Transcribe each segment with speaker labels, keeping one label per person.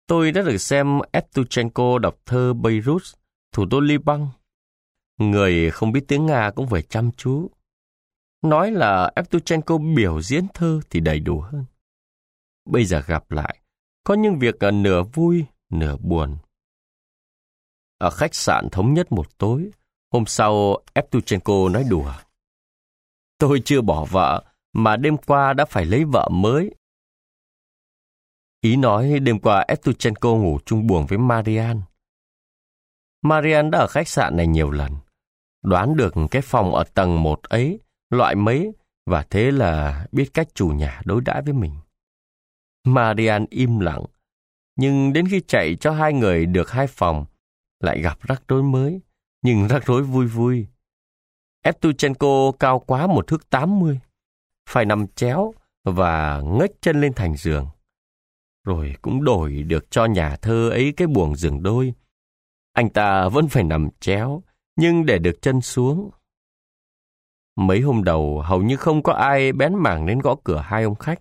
Speaker 1: Tôi đã được xem Evtuchenko đọc thơ Beirut, thủ đô Liban. Người không biết tiếng Nga cũng phải chăm chú. Nói là Evtuchenko biểu diễn thơ thì đầy đủ hơn. Bây giờ gặp lại, có những việc nửa vui, nửa buồn. Ở khách sạn thống nhất một tối, hôm sau Evtuchenko nói đùa. Tôi chưa bỏ vợ, mà đêm qua đã phải lấy vợ mới. Ý nói đêm qua Evtuchenko ngủ chung buồng với Marian. Marian đã ở khách sạn này nhiều lần, đoán được cái phòng ở tầng 1 ấy, loại mấy, và thế là biết cách chủ nhà đối đãi với mình. Marian im lặng, nhưng đến khi chạy cho hai người được 2 phòng, lại gặp rắc rối mới, nhưng rắc rối vui vui. Evtuchenko cao quá 1,80 thước, phải nằm chéo và ngếch chân lên thành giường. Rồi cũng đổi được cho nhà thơ ấy cái buồng giường đôi. Anh ta vẫn phải nằm chéo, nhưng để được chân xuống. Mấy hôm đầu hầu như không có ai bén mảng đến gõ cửa hai ông khách.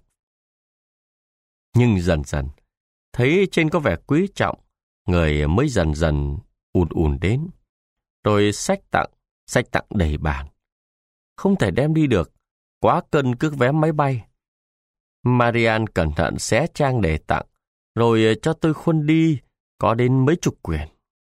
Speaker 1: Nhưng dần dần, thấy trên có vẻ quý trọng, người mới dần dần ùn ùn đến. Rồi sách tặng đầy bàn. Không thể đem đi được, quá cân cước vé máy bay. Marian cẩn thận xé trang để tặng, rồi cho tôi khuân đi, có đến mấy chục quyển.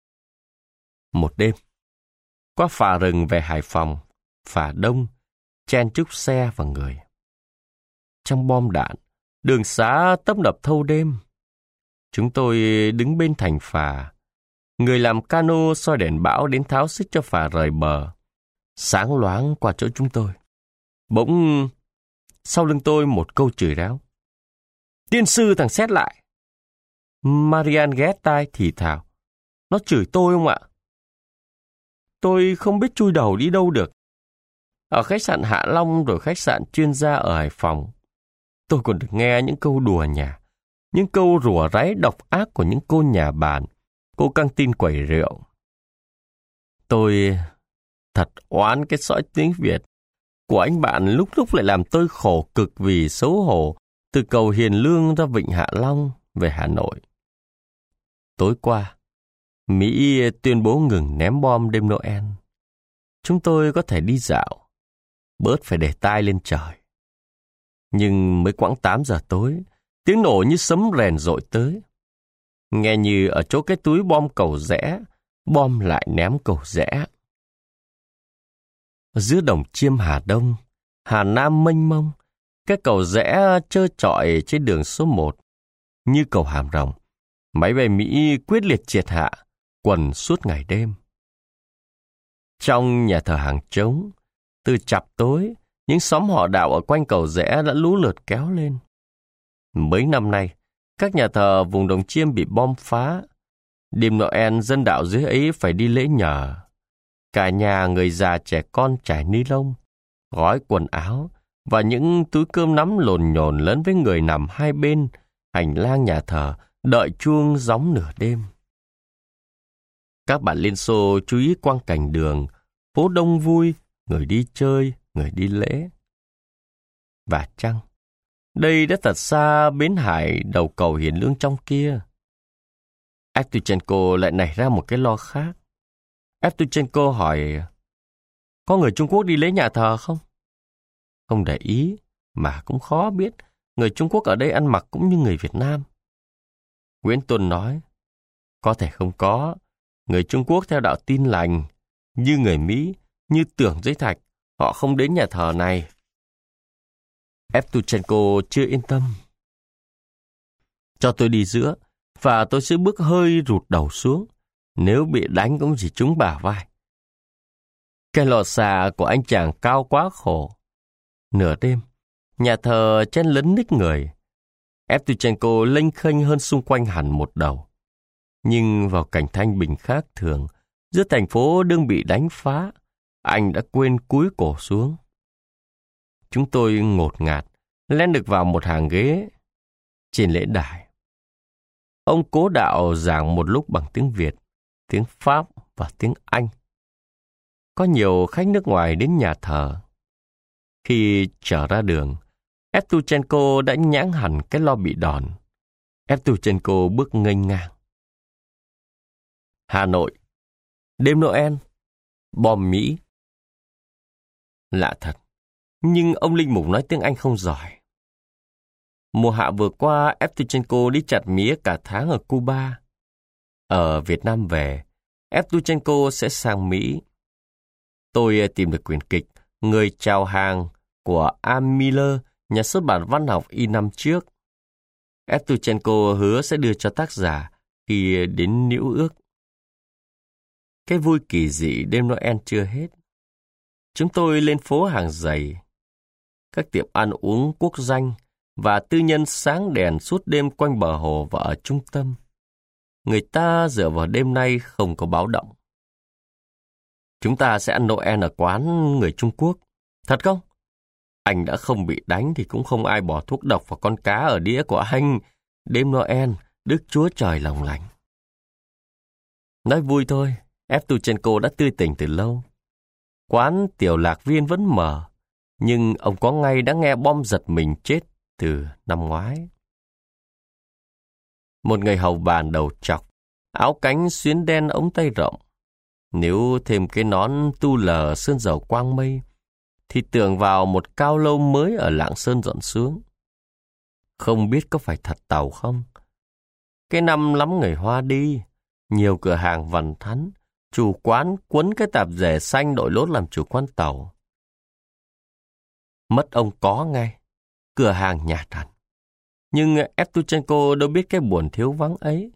Speaker 1: Một đêm, qua phà rừng về Hải Phòng, phà đông, chen chúc xe và người. Trong bom đạn, đường xá tấp nập thâu đêm. Chúng tôi đứng bên thành phà. Người làm cano soi đèn bão đến tháo xích cho phà rời bờ. Sáng loáng qua chỗ chúng tôi. Bỗng, sau lưng tôi một câu chửi ráo. Tiên sư thằng xét lại. Marian ghé tai thì thào. Nó chửi tôi không ạ? Tôi không biết chui đầu đi đâu được. Ở khách sạn Hạ Long rồi khách sạn chuyên gia ở Hải Phòng, tôi còn được nghe những câu đùa nhà, những câu rủa ráy độc ác của những cô nhà bàn, cô căng tin quẩy rượu. Tôi thật oán cái sõi tiếng Việt của anh bạn lúc lúc lại làm tôi khổ cực vì xấu hổ từ cầu Hiền Lương ra Vịnh Hạ Long về Hà Nội. Tối qua, Mỹ tuyên bố ngừng ném bom đêm Noel. Chúng tôi có thể đi dạo, bớt phải để tai lên trời. Nhưng mới quãng 8 giờ tối, tiếng nổ như sấm rèn rội tới. Nghe như ở chỗ cái túi bom Cầu Giẽ, bom lại ném Cầu Giẽ. Giữa đồng chiêm Hà Đông, Hà Nam mênh mông, cái Cầu Giẽ trơ trọi trên đường số 1. Như cầu Hàm Rồng, máy bay Mỹ quyết liệt triệt hạ, quần suốt ngày đêm. Trong nhà thờ Hàng Trống, từ chập tối, những xóm họ đạo ở quanh Cầu Giẽ đã lũ lượt kéo lên. Mấy năm nay, các nhà thờ vùng Đồng Chiêm bị bom phá. Đêm Noel dân đạo dưới ấy phải đi lễ nhờ. Cả nhà người già trẻ con trải ni lông, gói quần áo và những túi cơm nắm lồn nhồn lớn với người nằm hai bên hành lang nhà thờ đợi chuông gióng nửa đêm. Các bạn Liên Xô chú ý quang cảnh đường, phố đông vui, người đi chơi, người đi lễ. Và chăng, đây đã thật xa bến hải đầu cầu Hiền Lương trong kia. Evtuchenko lại nảy ra một cái lo khác. Evtuchenko hỏi, có người Trung Quốc đi lễ nhà thờ không? Không để ý, mà cũng khó biết, người Trung Quốc ở đây ăn mặc cũng như người Việt Nam. Nguyễn Tuân nói, có thể không có, người Trung Quốc theo đạo Tin Lành, như người Mỹ, như Tưởng Giới Thạch, họ không đến nhà thờ này. Evtuchenko chưa yên tâm. Cho tôi đi giữa, và tôi sẽ bước hơi rụt đầu xuống, nếu bị đánh cũng chỉ trúng bả vai. Cái lò xà của anh chàng cao quá khổ. Nửa đêm, nhà thờ chen lấn ních người. Evtuchenko lênh khênh hơn xung quanh hẳn một đầu. Nhưng vào cảnh thanh bình khác thường, giữa thành phố đương bị đánh phá, anh đã quên cúi cổ xuống. Chúng tôi ngột ngạt, len được vào một hàng ghế trên lễ đài. Ông cố đạo giảng một lúc bằng tiếng Việt, tiếng Pháp và tiếng Anh. Có nhiều khách nước ngoài đến nhà thờ. Khi trở ra đường, Evtuchenko đã nhãng hẳn cái lo bị đòn. Evtuchenko bước nghênh ngang. Hà Nội, đêm Noel, bom Mỹ. Lạ thật, nhưng ông linh mục nói tiếng Anh không giỏi. Mùa hạ vừa qua, Evtuchenko đi chặt mía cả tháng ở Cuba. Ở Việt Nam về, Evtuchenko sẽ sang Mỹ. Tôi tìm được quyển kịch Người chào hàng của A. Miller, nhà xuất bản văn học in năm trước. Evtuchenko hứa sẽ đưa cho tác giả khi đến Nữ Ước. Cái vui kỳ dị đêm Noel chưa hết. Chúng tôi lên phố hàng giày. Các tiệm ăn uống quốc danh và tư nhân sáng đèn suốt đêm quanh bờ hồ và ở trung tâm. Người ta dựa vào đêm nay không có báo động. Chúng ta sẽ ăn Noel ở quán người Trung Quốc. Thật không? Anh đã không bị đánh thì cũng không ai bỏ thuốc độc vào con cá ở đĩa của anh. Đêm Noel, Đức Chúa Trời lòng lành. Nói vui thôi, Evtuchenko đã tươi tỉnh từ lâu. Quán tiểu lạc viên vẫn mở, nhưng ông có ngay đã nghe bom giật mình chết từ năm ngoái. Một người hầu bàn đầu trọc, áo cánh xuyến đen ống tay rộng. Nếu thêm cái nón tu lờ sơn dầu quang mây, thì tưởng vào một cao lâu mới ở Lạng Sơn dọn xuống. Không biết có phải thật Tàu không? Cái năm lắm người Hoa đi, nhiều cửa hàng vằn thắn, chủ quán quấn cái tạp dề xanh đội lốt làm chủ quán Tàu. Mất ông có ngay, cửa hàng nhạt hẳn. Nhưng Evtuchenko đâu biết cái buồn thiếu vắng ấy.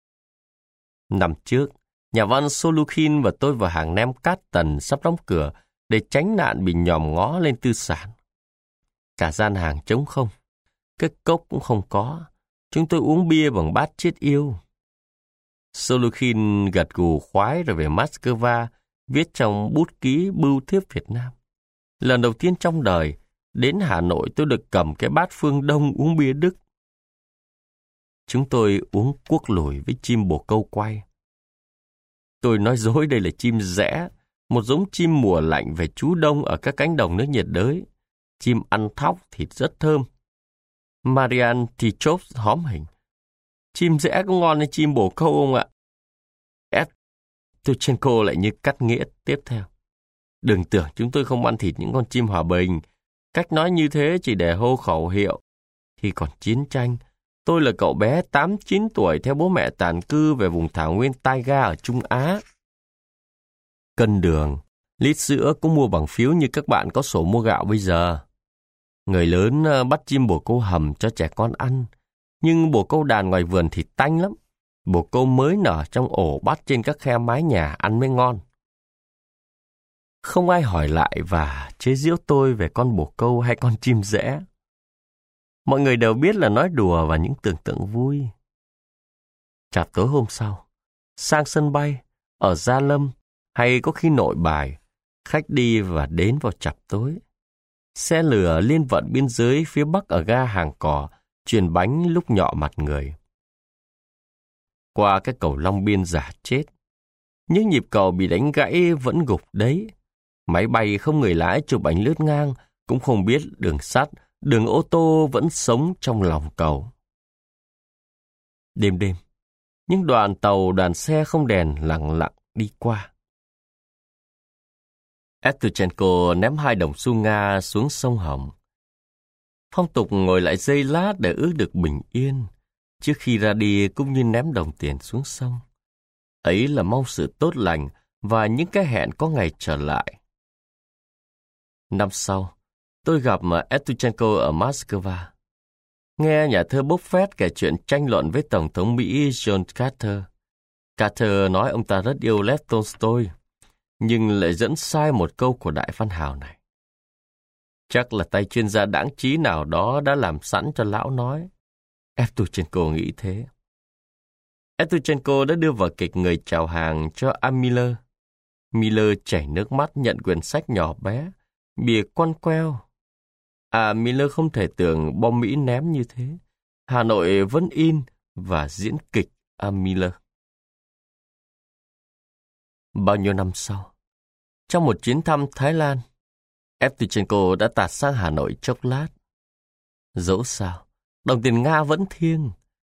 Speaker 1: Năm trước, nhà văn Solukhin và tôi vào hàng nem Cát Tần sắp đóng cửa để tránh nạn bị nhòm ngó lên tư sản. Cả gian hàng trống không, cái cốc cũng không có. Chúng tôi uống bia bằng bát chiết yêu. Solukhin gật gù khoái rồi về Moscow, viết trong bút ký bưu thiếp Việt Nam. Lần đầu tiên trong đời, đến Hà Nội tôi được cầm cái bát phương Đông uống bia Đức. Chúng tôi uống cuốc lùi với chim bồ câu quay. Tôi nói dối đây là chim rẽ, một giống chim mùa lạnh về trú đông ở các cánh đồng nước nhiệt đới. Chim ăn thóc thịt rất thơm. Marian Tichov hóm hình. Chim rẽ cũng ngon như chim bồ câu ông ạ. Evtuchenko lại như cắt nghĩa tiếp theo. Đừng tưởng chúng tôi không ăn thịt những con chim hòa bình. Cách nói như thế chỉ để hô khẩu hiệu. Khi còn chiến tranh, tôi là cậu bé 8-9 tuổi theo bố mẹ tản cư về vùng thảo nguyên taiga ở Trung Á. Cân đường, lít sữa cũng mua bằng phiếu như các bạn có sổ mua gạo bây giờ. Người lớn bắt chim bồ câu hầm cho trẻ con ăn. Nhưng bồ câu đàn ngoài vườn thì tanh lắm. Bồ câu mới nở trong ổ bắt trên các khe mái nhà ăn mới ngon. Không ai hỏi lại và chế giễu tôi về con bồ câu hay con chim rẽ. Mọi người đều biết là nói đùa và những tưởng tượng vui. Chạp tối hôm sau, sang sân bay, ở Gia Lâm hay có khi Nội Bài, khách đi và đến vào chạp tối. Xe lửa liên vận biên giới phía bắc ở ga Hàng Cò, truyền bánh lúc nhọ mặt người. Qua cái cầu Long Biên giả chết. Những nhịp cầu bị đánh gãy vẫn gục đấy. Máy bay không người lái chụp ảnh lướt ngang, cũng không biết đường sắt, đường ô tô vẫn sống trong lòng cầu. Đêm đêm, những đoàn tàu, đoàn xe không đèn lặng lặng đi qua. Evtuchenko ném 2 đồng xu Nga xuống sông Hồng. Phong tục ngồi lại giây lát để ước được bình yên, trước khi ra đi cũng như ném đồng tiền xuống sông. Ấy là mong sự tốt lành và những cái hẹn có ngày trở lại. Năm sau, tôi gặp Evtuchenko ở Moscow. Nghe nhà thơ Buffett kể chuyện tranh luận với Tổng thống Mỹ John Carter. Carter nói ông ta rất yêu Lev Tolstoy, nhưng lại dẫn sai một câu của đại văn hào này. Chắc là tay chuyên gia đáng trí nào đó đã làm sẵn cho lão nói. Evtuchenko nghĩ thế. Evtuchenko đã đưa vào kịch Người chào hàng cho A. Miller. Miller chảy nước mắt nhận quyển sách nhỏ bé, bìa quăn queo. Miller không thể tưởng bom Mỹ ném như thế. Hà Nội vẫn in và diễn kịch A. Miller. Bao nhiêu năm sau, trong một chuyến thăm Thái Lan, Evtuchenko đã tạt sang Hà Nội chốc lát. Dẫu sao, đồng tiền Nga vẫn thiêng.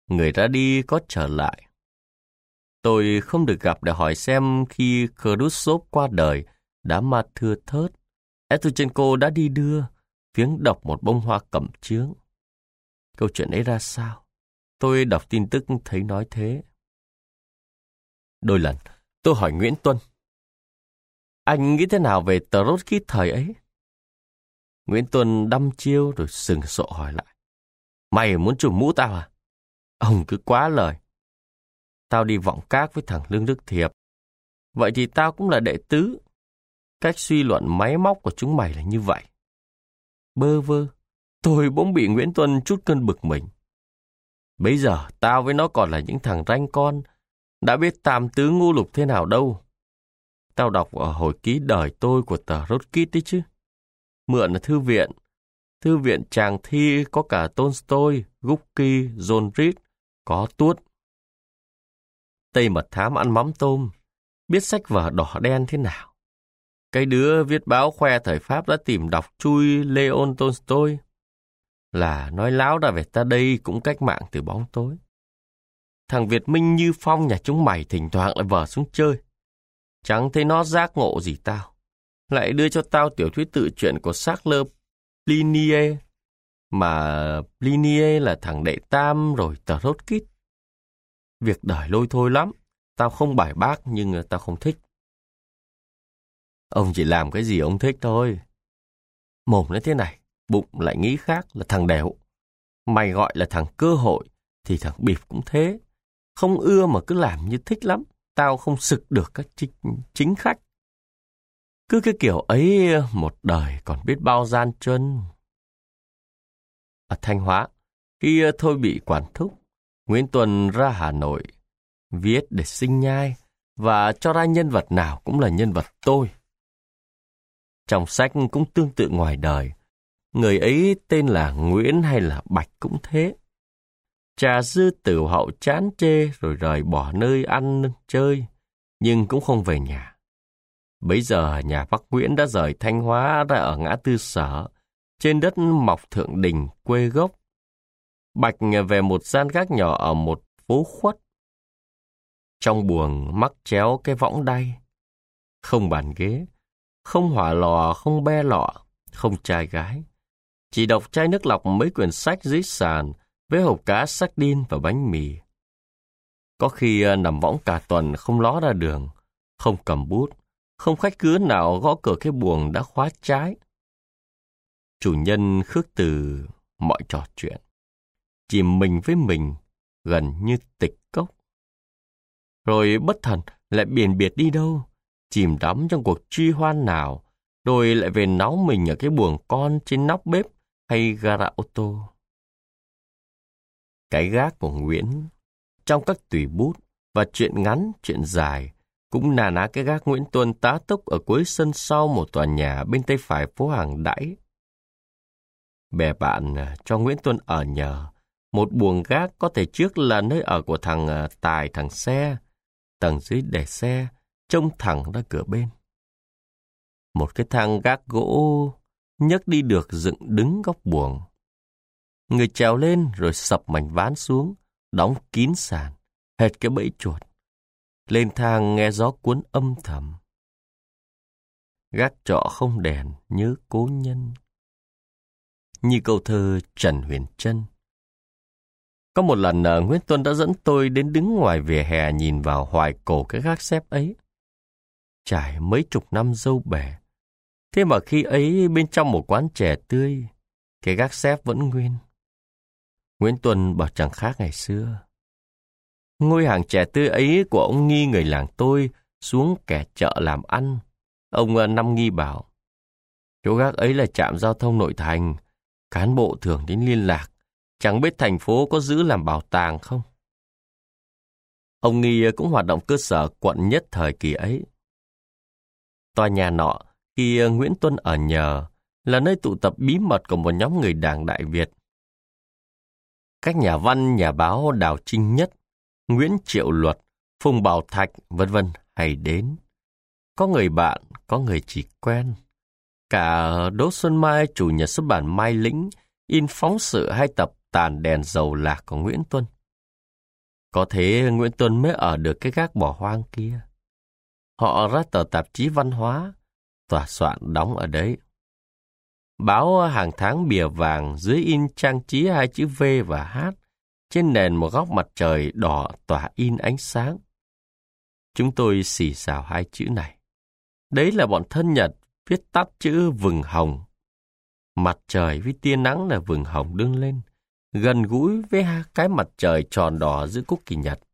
Speaker 1: người ra đi có trở lại. Tôi không được gặp để hỏi xem khi Khrushchev qua đời, đám ma thưa thớt, Evtuchenko đã đi đưa, viếng đọc một bông hoa cẩm chướng. Câu chuyện ấy ra sao? Tôi đọc tin tức thấy nói thế. Đôi lần, tôi hỏi Nguyễn Tuân, anh nghĩ thế nào về Trotsky thời ấy? Nguyễn Tuân đăm chiêu rồi sừng sộ hỏi lại, mày muốn trùm mũ tao à? Ông cứ quá lời. Tao đi vọng các với thằng Lương Đức Thiệp. Vậy thì tao cũng là đệ tứ. Cách suy luận máy móc của chúng mày là như vậy. Bơ vơ, tôi bỗng bị Nguyễn Tuân chút cơn bực mình. Bây giờ tao với nó còn là những thằng ranh con, đã biết tam tứ ngũ lục thế nào đâu. Tao đọc ở hồi ký đời tôi của tờ Rotkit đấy chứ. Mượn ở thư viện Tràng Thi có cả Tolstoy, Gorky, John Reed, có Tuốt. Tây Mật Thám ăn mắm tôm, biết sách vở đỏ đen thế nào. Cái đứa viết báo khoe thời Pháp đã tìm đọc chui Leon Tolstoy, là nói láo ra về ta đây cũng cách mạng từ bóng tối. Thằng Việt Minh Như Phong nhà chúng mày thỉnh thoảng lại vờ xuống chơi. Chẳng thấy nó giác ngộ gì tao. Lại đưa cho tao tiểu thuyết tự truyện của Charles Plinie, mà Plinie là thằng đệ tam rồi tờ Rotkit. Việc đời lôi thôi lắm, tao không bài bác nhưng tao không thích. Ông chỉ làm cái gì ông thích thôi. Mồm nó thế này, bụng lại nghĩ khác là thằng đẻo. Mày gọi là thằng cơ hội, thì thằng bịp cũng thế. Không ưa mà cứ làm như thích lắm. Tao không sực được các chính khách. Cứ cái kiểu ấy một đời còn biết bao gian truân. Ở Thanh Hóa, khi thôi bị quản thúc, Nguyễn Tuân ra Hà Nội, viết để sinh nhai và cho ra nhân vật nào cũng là nhân vật tôi. Trong sách cũng tương tự ngoài đời, người ấy tên là Nguyễn hay là Bạch cũng thế. Trà dư tử hậu chán chê rồi rời bỏ nơi ăn chơi, nhưng cũng không về nhà. Bấy giờ nhà bác Nguyễn đã rời Thanh Hóa ra ở ngã tư Sở, trên đất mọc Thượng Đình quê gốc. Bạch về một gian gác nhỏ ở một phố khuất. Trong buồng mắc chéo cái võng đay. Không bàn ghế, không hỏa lò, không be lọ, không trai gái. Chỉ đọc chai nước lọc mấy quyển sách dưới sàn với hộp cá sardine và bánh mì. Có khi nằm võng cả tuần không ló ra đường, không cầm bút, không khách khứa nào gõ cửa cái buồng đã khóa trái. Chủ nhân khước từ mọi trò chuyện, chìm mình với mình, gần như tịch cốc. Rồi bất thần lại biển biệt đi đâu, chìm đắm trong cuộc truy hoan nào, rồi lại về náu mình ở cái buồng con trên nóc bếp hay gara ô tô. Cái gác của Nguyễn, trong các tùy bút và chuyện ngắn, chuyện dài, cũng na ná cái gác Nguyễn Tuân tá túc ở cuối sân sau một tòa nhà bên tay phải phố Hàng Đãi. Bè bạn cho Nguyễn Tuân ở nhờ, một buồng gác có thể trước là nơi ở của thằng Tài thằng Xe, tầng dưới để xe, trông thẳng ra cửa bên. Một cái thang gác gỗ nhấc đi được dựng đứng góc buồng. Người trèo lên rồi sập mảnh ván xuống, đóng kín sàn, hệt cái bẫy chuột. Lên thang nghe gió cuốn âm thầm. Gác trọ không đèn nhớ cố nhân. Như câu thơ Trần Huyền Trân. Có một lần Nguyễn Tuân đã dẫn tôi đến đứng ngoài vỉa hè nhìn vào hoài cổ cái gác xếp ấy. Trải mấy chục năm dâu bể. Thế mà khi ấy bên trong một quán chè tươi, cái gác xếp vẫn nguyên. Nguyễn Tuân bảo chẳng khác ngày xưa. Ngôi hàng chè tươi ấy của ông Nghi người làng tôi xuống kẻ chợ làm ăn. Ông Năm Nghi bảo, chỗ gác ấy là trạm giao thông nội thành, cán bộ thường đến liên lạc, chẳng biết thành phố có giữ làm bảo tàng không. Ông Nghi cũng hoạt động cơ sở quận nhất thời kỳ ấy. Tòa nhà nọ, khi Nguyễn Tuân ở nhờ, là nơi tụ tập bí mật của một nhóm người Đảng Đại Việt. Các nhà văn, nhà báo Đào Trinh Nhất, Nguyễn Triệu Luật, Phùng Bảo Thạch, vân vân hay đến. Có người bạn, có người chỉ quen. Cả Đỗ Xuân Mai, chủ nhà xuất bản Mai Lĩnh, in phóng sự 2 tập Tàn đèn dầu lạc của Nguyễn Tuân. Có thế Nguyễn Tuân mới ở được cái gác bỏ hoang kia. Họ ra tờ tạp chí văn hóa, tòa soạn đóng ở đấy. Báo hàng tháng bìa vàng, dưới in trang trí 2 chữ V và H, trên nền một góc mặt trời đỏ tỏa in ánh sáng. Chúng tôi xì xào 2 chữ này. Đấy là bọn thân Nhật viết tắt chữ vừng hồng. Mặt trời với tia nắng là vừng hồng đương lên, gần gũi với cái mặt trời tròn đỏ giữa cúc kỳ nhật.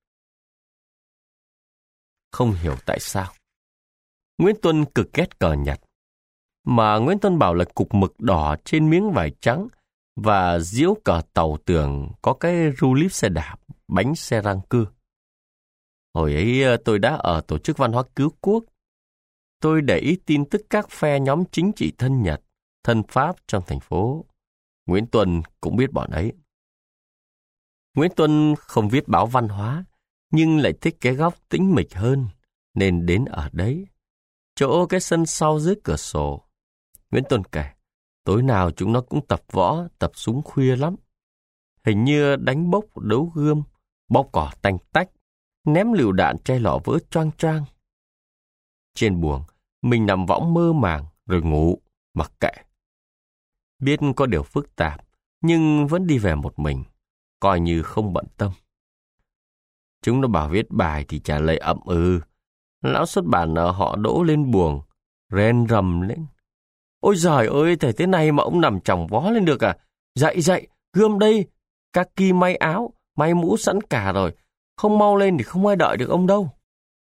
Speaker 1: Không hiểu tại sao Nguyễn Tuân cực ghét cờ Nhật, mà Nguyễn Tuân bảo là cục mực đỏ trên miếng vải trắng và diễu cờ tàu tường có cái ru líp xe đạp, bánh xe răng cưa. Hồi ấy tôi đã ở tổ chức văn hóa cứu quốc. Tôi để ý tin tức các phe nhóm chính trị thân Nhật, thân Pháp trong thành phố. Nguyễn Tuân cũng biết bọn ấy. Nguyễn Tuân không viết báo văn hóa, nhưng lại thích cái góc tĩnh mịch hơn, nên đến ở đấy. Chỗ cái sân sau dưới cửa sổ. Nguyễn Tuân kể, tối nào chúng nó cũng tập võ, tập súng khuya lắm. Hình như đánh bốc, đấu gươm, bóp cỏ tanh tách, ném lựu đạn chai lọ vỡ choang choang. Trên buồng, mình nằm võng mơ màng rồi ngủ, mặc kệ. Biết có điều phức tạp, nhưng vẫn đi về một mình, coi như không bận tâm. Chúng nó bảo viết bài thì trả lời ậm ừ. Lão xuất bản họ đỗ lên buồng, rên rầm lên. Ôi giời ơi, thể thế này mà ông nằm chồng vó lên được à? Dậy dậy, gươm đây, các ki may áo, may mũ sẵn cả rồi. Không mau lên thì không ai đợi được ông đâu.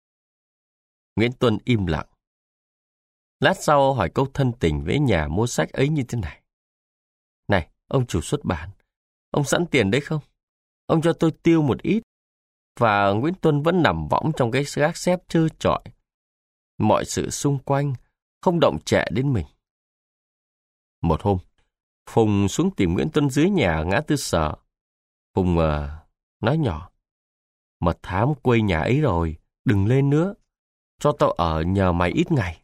Speaker 1: Nguyễn Tuân im lặng. Lát sau hỏi câu thân tình với nhà mua sách ấy như thế này. Này, ông chủ xuất bản, ông sẵn tiền đấy không? Ông cho tôi tiêu một ít. Và Nguyễn Tuân vẫn nằm võng trong cái gác xếp trơ trọi. Mọi sự xung quanh không động chệ đến mình. Một hôm, Phùng xuống tìm Nguyễn Tuân dưới nhà ngã tư Sở. Phùng nói nhỏ, mật thám quê nhà ấy rồi, đừng lên nữa, cho tao ở nhờ mày ít ngày.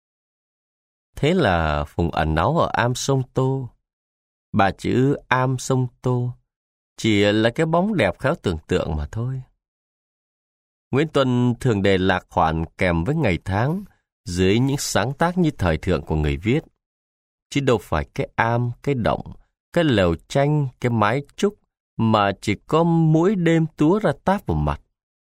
Speaker 1: Thế là Phùng ẩn náu ở am sông Tô. Bà chữ am sông Tô chỉ là cái bóng đẹp khéo tưởng tượng mà thôi. Nguyễn Tuân thường đề lạc khoản kèm với ngày tháng dưới những sáng tác như thời thượng của người viết. Chứ đâu phải cái am, cái động, cái lều tranh, cái mái trúc mà chỉ có mỗi đêm túa ra táp vào mặt.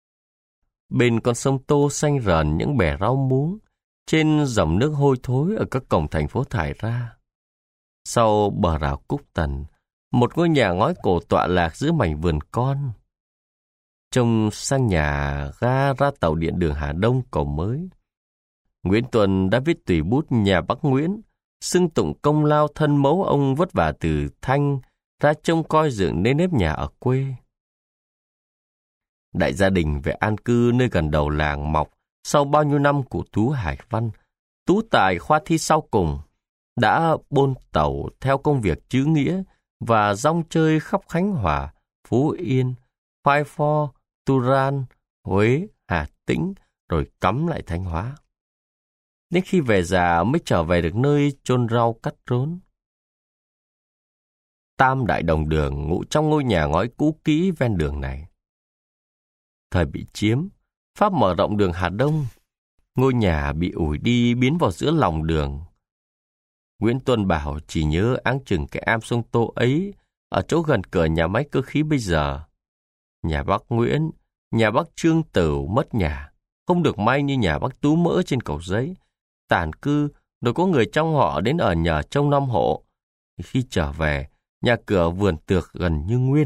Speaker 1: Bên con sông Tô xanh rờn những bè rau muống, trên dòng nước hôi thối ở các cổng thành phố thải ra. Sau bờ rào Cúc Tần, một ngôi nhà ngói cổ tọa lạc giữa mảnh vườn con. Trông sang nhà ga ra tàu điện đường Hà Đông cầu mới. Nguyễn Tuân đã viết tùy bút nhà bác Nguyễn, xưng tụng công lao thân mẫu ông vất vả từ Thanh ra trông coi dựng nên nếp nhà ở quê. Đại gia đình về an cư nơi gần đầu làng mọc sau bao nhiêu năm của Tú Hải Văn, tú tài khoa thi sau cùng, đã bôn tàu theo công việc chữ nghĩa và rong chơi khắp Khánh Hòa, Phú Yên, Phai Pho, Turan, Huế, Hà Tĩnh, rồi cắm lại Thanh Hóa. Đến khi về già mới trở về được nơi chôn rau cắt rốn. Tam đại đồng đường ngụ trong ngôi nhà ngói cũ kỹ ven đường này. Thời bị chiếm, Pháp mở rộng đường Hà Đông, ngôi nhà bị ủi đi biến vào giữa lòng đường. Nguyễn Tuân bảo chỉ nhớ áng chừng cái am sông Tô ấy ở chỗ gần cửa nhà máy cơ khí bây giờ. Nhà bác Nguyễn, nhà bác Trương Tửu mất nhà, không được may như nhà bác Tú Mỡ trên Cầu Giấy, tản cư, rồi có người trong họ đến ở nhờ trông nom hộ. Khi trở về, nhà cửa vườn tược gần như nguyên.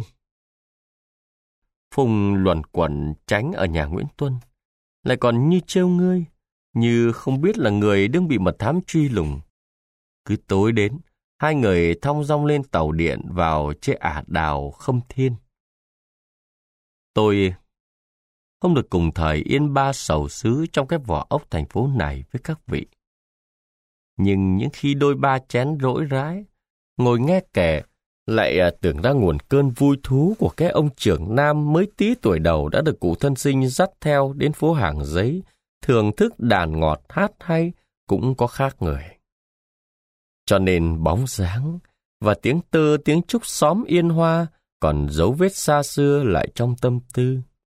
Speaker 1: Phùng luẩn quẩn tránh ở nhà Nguyễn Tuân, lại còn như trêu ngươi, như không biết là người đang bị mật thám truy lùng. Cứ tối đến, hai người thong dong lên tàu điện vào chế ả đào Khâm Thiên. Tôi không được cùng thời yên ba sầu xứ trong cái vỏ ốc thành phố này với các vị. Nhưng những khi đôi ba chén rỗi rãi, ngồi nghe kể, lại tưởng ra nguồn cơn vui thú của cái ông trưởng nam mới tí tuổi đầu đã được cụ thân sinh dắt theo đến phố Hàng Giấy, thưởng thức đàn ngọt hát hay cũng có khác người. Cho nên bóng dáng và tiếng tơ tiếng trúc xóm Yên Hoa còn dấu vết xa xưa lại trong tâm tư.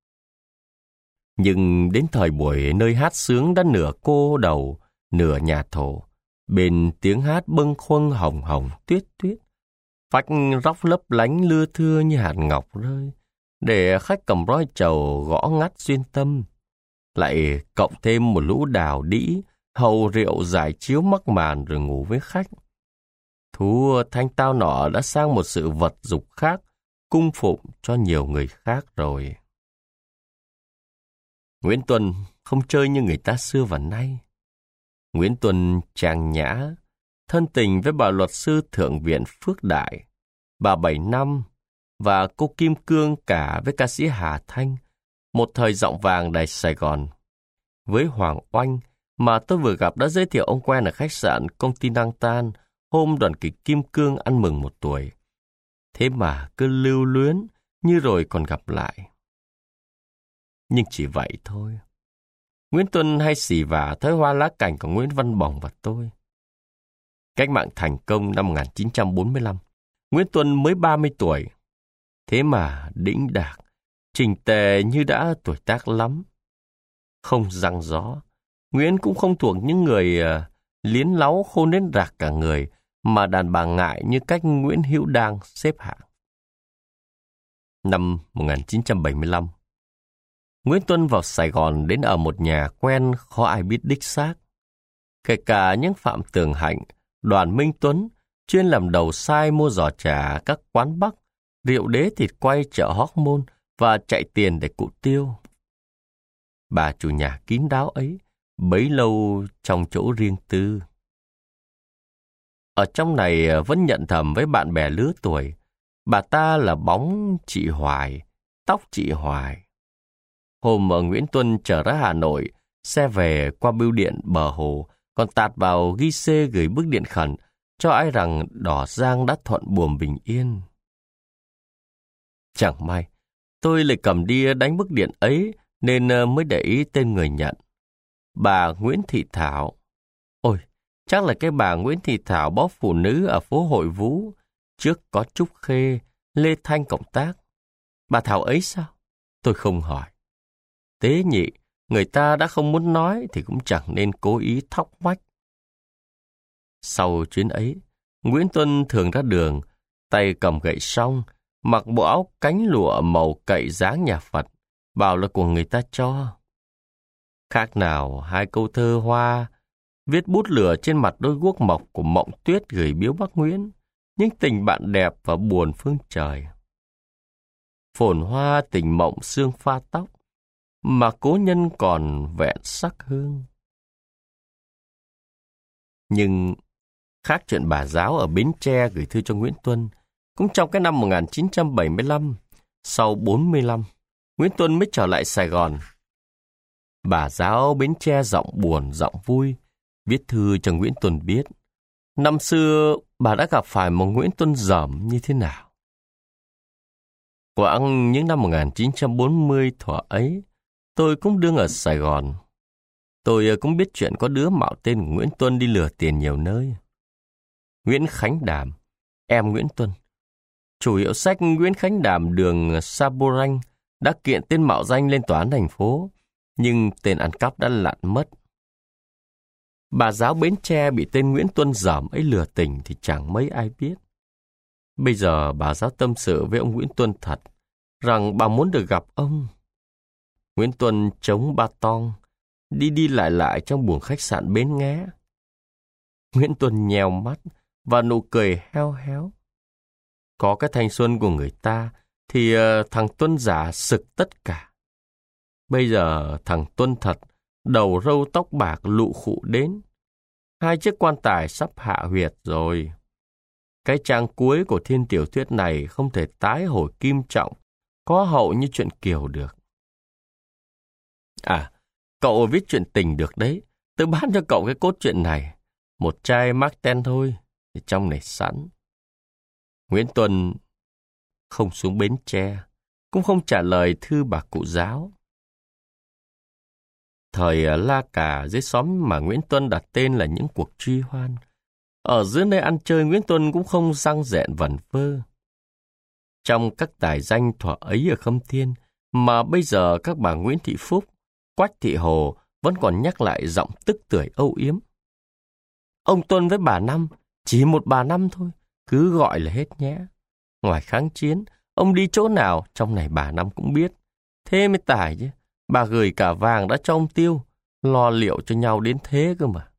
Speaker 1: Nhưng đến thời buổi nơi hát sướng đã nửa cô đầu, nửa nhà thổ, bên tiếng hát bâng khuâng hồng hồng tuyết tuyết, phách róc lấp lánh lưa thưa như hạt ngọc rơi, để khách cầm roi trầu gõ ngắt xuyên tâm. Lại cộng thêm một lũ đào đĩ, hầu rượu giải chiếu mắc màn rồi ngủ với khách. Thú thanh tao nọ đã sang một sự vật dục khác, cung phụng cho nhiều người khác rồi. Nguyễn Tuân không chơi như người ta xưa và nay. Nguyễn Tuân trang nhã, thân tình với bà luật sư Thượng viện Phước Đại, bà Bảy Năm và cô Kim Cương, cả với ca sĩ Hà Thanh, một thời giọng vàng đầy Sài Gòn. Với Hoàng Oanh mà tôi vừa gặp đã giới thiệu ông quen ở khách sạn Công ty Năng Tan hôm đoàn kịch Kim Cương ăn mừng 1 tuổi. Thế mà cứ lưu luyến như rồi còn gặp lại. Nhưng chỉ vậy thôi. Nguyễn Tuân hay xì vả thói hoa lá cành của Nguyễn Văn Bồng và tôi. Cách mạng thành công năm 1945, Nguyễn Tuân mới 30 tuổi. Thế mà đĩnh đạc, chỉnh tề như đã tuổi tác lắm. Không răng gió, Nguyễn cũng không thuộc những người liến láu khôn đến rạc cả người, mà đàn bà ngại như cách Nguyễn Hữu Đang xếp hạng. Năm 1975, Nguyễn Tuân vào Sài Gòn đến ở một nhà quen khó ai biết đích xác. Kể cả những Phạm Tường Hạnh, Đoàn Minh Tuấn chuyên làm đầu sai mua giò trà các quán Bắc, rượu đế thịt quay chợ Hóc Môn và chạy tiền để cụ tiêu. Bà chủ nhà kín đáo ấy bấy lâu trong chỗ riêng tư. Ở trong này vẫn nhận thầm với bạn bè lứa tuổi, bà ta là bóng chị Hoài, tóc chị Hoài. Hôm Nguyễn Tuân trở ra Hà Nội, xe về qua bưu điện Bờ Hồ, còn tạt vào ghi xê gửi bức điện khẩn cho ai rằng Đỏ Giang đã thuận buồm bình yên. Chẳng may, tôi lại cầm đi đánh bức điện ấy nên mới để ý tên người nhận. Bà Nguyễn Thị Thảo. Ôi, chắc là cái bà Nguyễn Thị Thảo báo phụ nữ ở phố Hội Vũ, trước có Trúc Khê, Lê Thanh cộng tác. Bà Thảo ấy sao? Tôi không hỏi. Tế nhị, người ta đã không muốn nói thì cũng chẳng nên cố ý thóc mách. Sau chuyến ấy, Nguyễn Tuân thường ra đường, tay cầm gậy song, mặc bộ áo cánh lụa màu cậy dáng nhà Phật, bảo là của người ta cho. Khác nào hai câu thơ hoa, viết bút lửa trên mặt đôi guốc mộc của Mộng Tuyết gửi biếu bác Nguyễn, những tình bạn đẹp và buồn phương trời. Phồn hoa tình mộng sương pha tóc, mà cố nhân còn vẹn sắc hương. Nhưng khác chuyện bà giáo ở Bến Tre gửi thư cho Nguyễn Tuân, cũng trong cái năm 1975, sau 45, Nguyễn Tuân mới trở lại Sài Gòn. Bà giáo Bến Tre giọng buồn, giọng vui, viết thư cho Nguyễn Tuân biết. Năm xưa, bà đã gặp phải một Nguyễn Tuân dởm như thế nào. Quãng những năm 1940 thuở ấy, tôi cũng đương ở Sài Gòn. Tôi cũng biết chuyện có đứa mạo tên của Nguyễn Tuân đi lừa tiền nhiều nơi. Nguyễn Khánh Đàm, em Nguyễn Tuân, chủ hiệu sách Nguyễn Khánh Đàm đường Saboranh, đã kiện tên mạo danh lên tòa án thành phố, nhưng tên ăn cắp đã lặn mất. Bà giáo Bến Tre bị tên Nguyễn Tuân dởm ấy lừa tình thì chẳng mấy ai biết. Bây giờ bà giáo tâm sự với ông Nguyễn Tuân thật, rằng bà muốn được gặp ông. Nguyễn Tuân chống ba tong, đi lại trong buồng khách sạn Bến Nghé. Nguyễn Tuân nheo mắt và nụ cười heo héo. Có cái thanh xuân của người ta thì thằng Tuân giả sực tất cả. Bây giờ thằng Tuân thật, đầu râu tóc bạc lụ khụ đến. 2 chiếc quan tài sắp hạ huyệt rồi. Cái trang cuối của thiên tiểu thuyết này không thể tái hồi kim trọng, có hậu như chuyện Kiều được. À, cậu viết chuyện tình được đấy. Tôi bán cho cậu cái cốt truyện này. 1 chai Marten thôi, thì trong này sẵn. Nguyễn Tuân không xuống Bến Tre, cũng không trả lời thư bà cụ giáo. Thời la cà dưới xóm mà Nguyễn Tuân đặt tên là những cuộc truy hoan. Ở dưới nơi ăn chơi, Nguyễn Tuân cũng không răng rẹn vẩn vơ. Trong các tài danh thuở ấy ở Khâm Thiên, mà bây giờ các bà Nguyễn Thị Phúc, Quách Thị Hồ vẫn còn nhắc lại giọng tức tưởi âu yếm. Ông Tuân với bà Năm, chỉ một bà Năm thôi, cứ gọi là hết nhé. Ngoài kháng chiến, ông đi chỗ nào trong này bà Năm cũng biết. Thế mới tải chứ, bà gửi cả vàng đã cho ông tiêu, lo liệu cho nhau đến thế cơ mà.